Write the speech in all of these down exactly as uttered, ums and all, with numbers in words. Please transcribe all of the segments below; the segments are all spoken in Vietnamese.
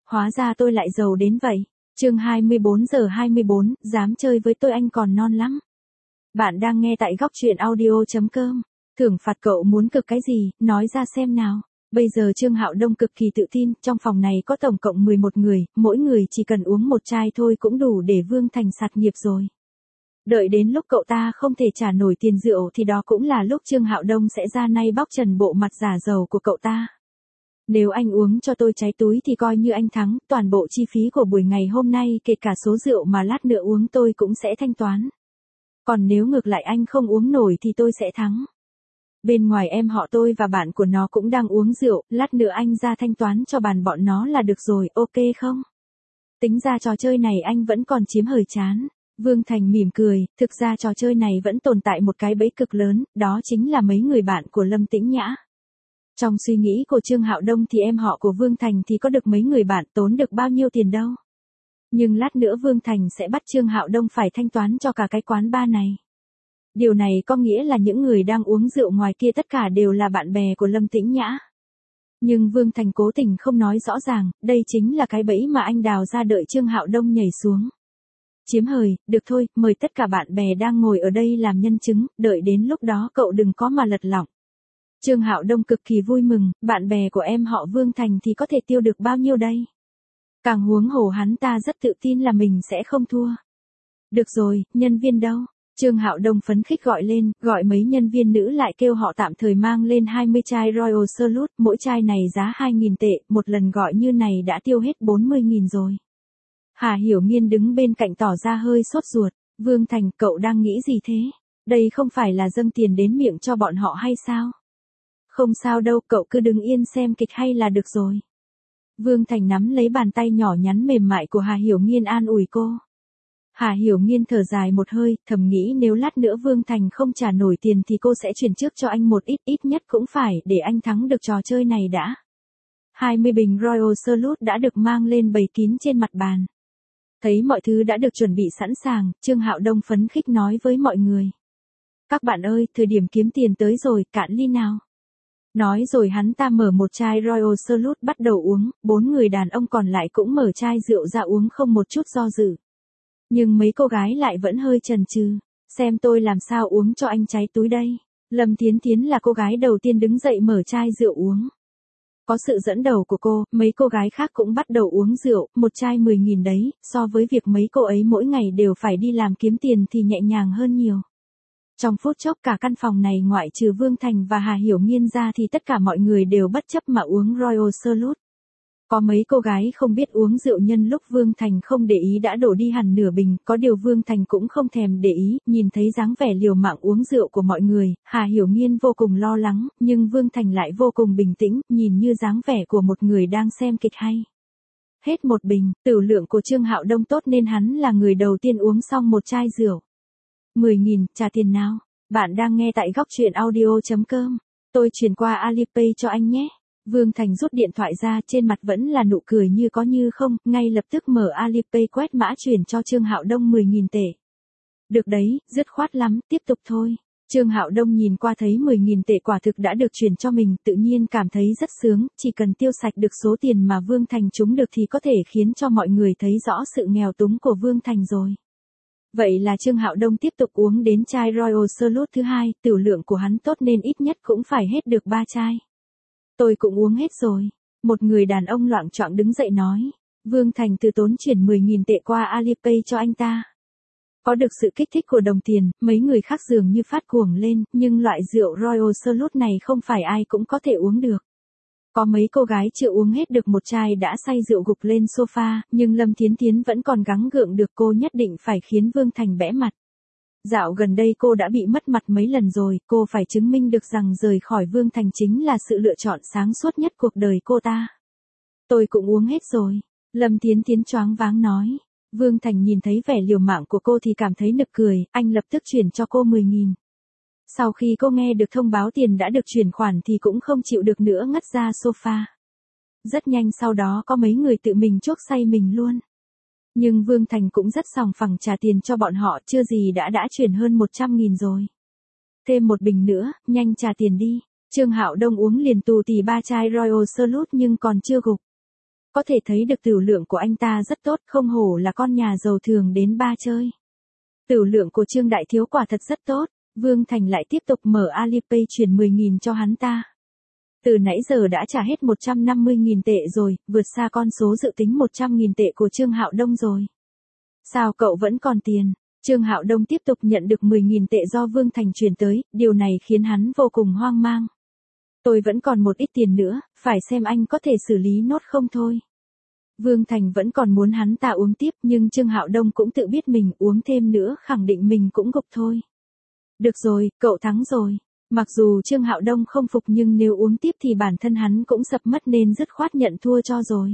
hóa ra tôi lại giàu đến vậy. Chương hai mươi bốn giờ hai mươi bốn, dám chơi với tôi anh còn non lắm. Bạn đang nghe tại góc truyện audio chấm com. Thưởng phạt cậu muốn cực cái gì, nói ra xem nào. Bây giờ Trương Hạo Đông cực kỳ tự tin, trong phòng này có tổng cộng mười một người, mỗi người chỉ cần uống một chai thôi cũng đủ để Vương Thành sạt nghiệp rồi. Đợi đến lúc cậu ta không thể trả nổi tiền rượu thì đó cũng là lúc Trương Hạo Đông sẽ ra nay bóc trần bộ mặt giả giàu của cậu ta. Nếu anh uống cho tôi cháy túi thì coi như anh thắng, toàn bộ chi phí của buổi ngày hôm nay kể cả số rượu mà lát nữa uống tôi cũng sẽ thanh toán. Còn nếu ngược lại anh không uống nổi thì tôi sẽ thắng. Bên ngoài em họ tôi và bạn của nó cũng đang uống rượu, lát nữa anh ra thanh toán cho bàn bọn nó là được rồi, ok không? Tính ra trò chơi này anh vẫn còn chiếm hời chán. Vương Thành mỉm cười, thực ra trò chơi này vẫn tồn tại một cái bẫy cực lớn, đó chính là mấy người bạn của Lâm Tĩnh Nhã. Trong suy nghĩ của Trương Hạo Đông thì em họ của Vương Thành thì có được mấy người bạn tốn được bao nhiêu tiền đâu. Nhưng lát nữa Vương Thành sẽ bắt Trương Hạo Đông phải thanh toán cho cả cái quán bar này. Điều này có nghĩa là những người đang uống rượu ngoài kia tất cả đều là bạn bè của Lâm Tĩnh Nhã. Nhưng Vương Thành cố tình không nói rõ ràng, đây chính là cái bẫy mà anh đào ra đợi Trương Hạo Đông nhảy xuống. Chiếm hời, được thôi, mời tất cả bạn bè đang ngồi ở đây làm nhân chứng, đợi đến lúc đó cậu đừng có mà lật lọng. Trương Hạo Đông cực kỳ vui mừng, bạn bè của em họ Vương Thành thì có thể tiêu được bao nhiêu đây? Càng huống hồ hắn ta rất tự tin là mình sẽ không thua. Được rồi, nhân viên đâu? Trương Hạo Đông phấn khích gọi lên, gọi mấy nhân viên nữ lại kêu họ tạm thời mang lên hai mươi chai Royal Salute, mỗi chai này giá hai nghìn tệ, một lần gọi như này đã tiêu hết bốn mươi nghìn rồi. Hà Hiểu Nghiên đứng bên cạnh tỏ ra hơi sốt ruột, Vương Thành cậu đang nghĩ gì thế? Đây không phải là dâng tiền đến miệng cho bọn họ hay sao? Không sao đâu, cậu cứ đứng yên xem kịch hay là được rồi. Vương Thành nắm lấy bàn tay nhỏ nhắn mềm mại của Hà Hiểu Nghiên an ủi cô. Hà Hiểu Nghiên thở dài một hơi, thầm nghĩ nếu lát nữa Vương Thành không trả nổi tiền thì cô sẽ chuyển trước cho anh một ít, ít nhất cũng phải để anh thắng được trò chơi này đã. hai mươi bình Royal Salute đã được mang lên bày kín trên mặt bàn. Thấy mọi thứ đã được chuẩn bị sẵn sàng, Trương Hạo Đông phấn khích nói với mọi người. Các bạn ơi, thời điểm kiếm tiền tới rồi, cạn ly nào. Nói rồi hắn ta mở một chai Royal Salute bắt đầu uống, bốn người đàn ông còn lại cũng mở chai rượu ra uống không một chút do dự. Nhưng mấy cô gái lại vẫn hơi chần chừ, xem tôi làm sao uống cho anh cháy túi đây. Lâm Thiến Thiến là cô gái đầu tiên đứng dậy mở chai rượu uống. Có sự dẫn đầu của cô, mấy cô gái khác cũng bắt đầu uống rượu, một chai mười nghìn đấy, so với việc mấy cô ấy mỗi ngày đều phải đi làm kiếm tiền thì nhẹ nhàng hơn nhiều. Trong phút chốc cả căn phòng này ngoại trừ Vương Thành và Hà Hiểu Nghiên ra thì tất cả mọi người đều bất chấp mà uống Royal Salute. Có mấy cô gái không biết uống rượu nhân lúc Vương Thành không để ý đã đổ đi hẳn nửa bình, có điều Vương Thành cũng không thèm để ý, nhìn thấy dáng vẻ liều mạng uống rượu của mọi người, Hà Hiểu Nghiên vô cùng lo lắng, nhưng Vương Thành lại vô cùng bình tĩnh, nhìn như dáng vẻ của một người đang xem kịch hay. Hết một bình, tửu lượng của Trương Hạo Đông tốt nên hắn là người đầu tiên uống xong một chai rượu. mười nghìn, trả tiền nào? Bạn đang nghe tại góc truyện audio chấm com. Tôi chuyển qua Alipay cho anh nhé. Vương Thành rút điện thoại ra, trên mặt vẫn là nụ cười như có như không, ngay lập tức mở Alipay quét mã chuyển cho Trương Hạo Đông mười nghìn tệ. Được đấy, dứt khoát lắm, tiếp tục thôi. Trương Hạo Đông nhìn qua thấy mười nghìn tệ quả thực đã được chuyển cho mình, tự nhiên cảm thấy rất sướng, chỉ cần tiêu sạch được số tiền mà Vương Thành trúng được thì có thể khiến cho mọi người thấy rõ sự nghèo túng của Vương Thành rồi. Vậy là Trương Hạo Đông tiếp tục uống đến chai Royal Salute thứ hai, tửu lượng của hắn tốt nên ít nhất cũng phải hết được ba chai. Tôi cũng uống hết rồi. Một người đàn ông loạng choạng đứng dậy nói. Vương Thành từ tốn chuyển mười nghìn tệ qua Alipay cho anh ta. Có được sự kích thích của đồng tiền, mấy người khác dường như phát cuồng lên, nhưng loại rượu Royal Salute này không phải ai cũng có thể uống được. Có mấy cô gái chưa uống hết được một chai đã say rượu gục lên sofa, nhưng Lâm Thiến Thiến vẫn còn gắng gượng được, cô nhất định phải khiến Vương Thành bẽ mặt. Dạo gần đây cô đã bị mất mặt mấy lần rồi, cô phải chứng minh được rằng rời khỏi Vương Thành chính là sự lựa chọn sáng suốt nhất cuộc đời cô ta. Tôi cũng uống hết rồi. Lâm Thiến Thiến choáng váng nói. Vương Thành nhìn thấy vẻ liều mạng của cô thì cảm thấy nực cười, anh lập tức chuyển cho cô mười nghìn. Sau khi cô nghe được thông báo tiền đã được chuyển khoản thì cũng không chịu được nữa ngất ra sofa. Rất nhanh sau đó có mấy người tự mình chuốc say mình luôn. Nhưng Vương Thành cũng rất sòng phẳng trả tiền cho bọn họ, chưa gì đã đã chuyển hơn một trăm nghìn rồi. Thêm một bình nữa, nhanh trả tiền đi. Trương Hạo Đông uống liền tù tì ba chai Royal Salute nhưng còn chưa gục. Có thể thấy được tửu lượng của anh ta rất tốt, không hổ là con nhà giàu thường đến ba chơi. Tửu lượng của Trương Đại Thiếu quả thật rất tốt, Vương Thành lại tiếp tục mở Alipay chuyển mười nghìn cho hắn ta. Từ nãy giờ đã trả hết một trăm năm mươi nghìn tệ rồi, vượt xa con số dự tính một trăm nghìn tệ của Trương Hạo Đông rồi. Sao cậu vẫn còn tiền? Trương Hạo Đông tiếp tục nhận được mười nghìn tệ do Vương Thành chuyển tới, điều này khiến hắn vô cùng hoang mang. Tôi vẫn còn một ít tiền nữa, phải xem anh có thể xử lý nốt không thôi. Vương Thành vẫn còn muốn hắn ta uống tiếp, nhưng Trương Hạo Đông cũng tự biết mình uống thêm nữa khẳng định mình cũng gục thôi. Được rồi, cậu thắng rồi. Mặc dù Trương Hạo Đông không phục nhưng nếu uống tiếp thì bản thân hắn cũng sập mất nên dứt khoát nhận thua cho rồi.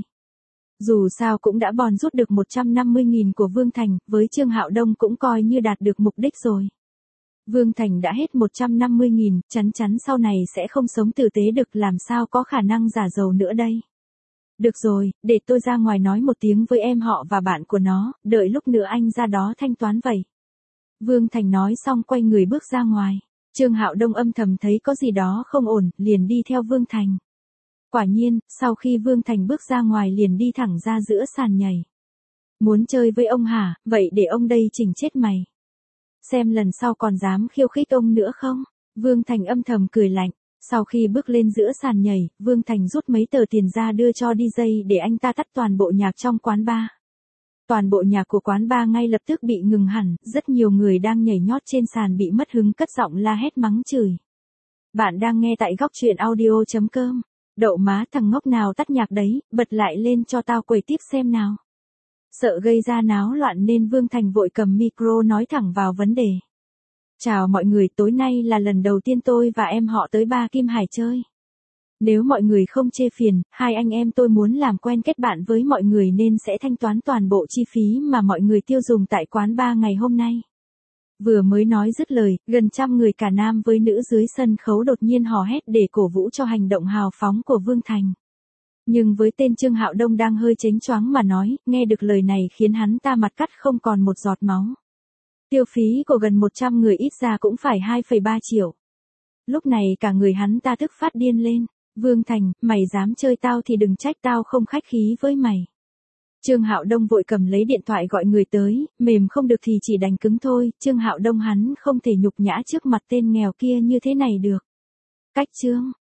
Dù sao cũng đã bòn rút được một trăm năm mươi nghìn của Vương Thành, với Trương Hạo Đông cũng coi như đạt được mục đích rồi. Vương Thành đã hết một trăm năm mươi nghìn, chắn chắn sau này sẽ không sống tử tế được, làm sao có khả năng giả giàu nữa đây. Được rồi, để tôi ra ngoài nói một tiếng với em họ và bạn của nó, đợi lúc nữa anh ra đó thanh toán vậy. Vương Thành nói xong quay người bước ra ngoài. Trương Hạo Đông âm thầm thấy có gì đó không ổn, liền đi theo Vương Thành. Quả nhiên, sau khi Vương Thành bước ra ngoài liền đi thẳng ra giữa sàn nhảy. Muốn chơi với ông hả, vậy để ông đây chỉnh chết mày. Xem lần sau còn dám khiêu khích ông nữa không? Vương Thành âm thầm cười lạnh. Sau khi bước lên giữa sàn nhảy, Vương Thành rút mấy tờ tiền ra đưa cho đi giây để anh ta tắt toàn bộ nhạc trong quán bar. Toàn bộ nhạc của quán bar ngay lập tức bị ngừng hẳn, rất nhiều người đang nhảy nhót trên sàn bị mất hứng cất giọng la hét mắng chửi. Bạn đang nghe tại góc truyện audio chấm com. Đậu má, thằng ngốc nào tắt nhạc đấy, bật lại lên cho tao quẩy tiếp xem nào. Sợ gây ra náo loạn nên Vương Thành vội cầm micro nói thẳng vào vấn đề. Chào mọi người, tối nay là lần đầu tiên tôi và em họ tới bar Kim Hải chơi. Nếu mọi người không chê phiền, hai anh em tôi muốn làm quen kết bạn với mọi người nên sẽ thanh toán toàn bộ chi phí mà mọi người tiêu dùng tại quán bar ngày hôm nay. Vừa mới nói dứt lời, gần trăm người cả nam với nữ dưới sân khấu đột nhiên hò hét để cổ vũ cho hành động hào phóng của Vương Thành. Nhưng với tên Trương Hạo Đông đang hơi chếnh choáng mà nói, nghe được lời này khiến hắn ta mặt cắt không còn một giọt máu. Tiêu phí của gần một trăm người ít ra cũng phải hai phẩy ba triệu. Lúc này cả người hắn ta tức phát điên lên. Vương Thành, mày dám chơi tao thì đừng trách tao không khách khí với mày. Trương Hạo Đông vội cầm lấy điện thoại gọi người tới, mềm không được thì chỉ đành cứng thôi, Trương Hạo Đông hắn không thể nhục nhã trước mặt tên nghèo kia như thế này được. Cách Trương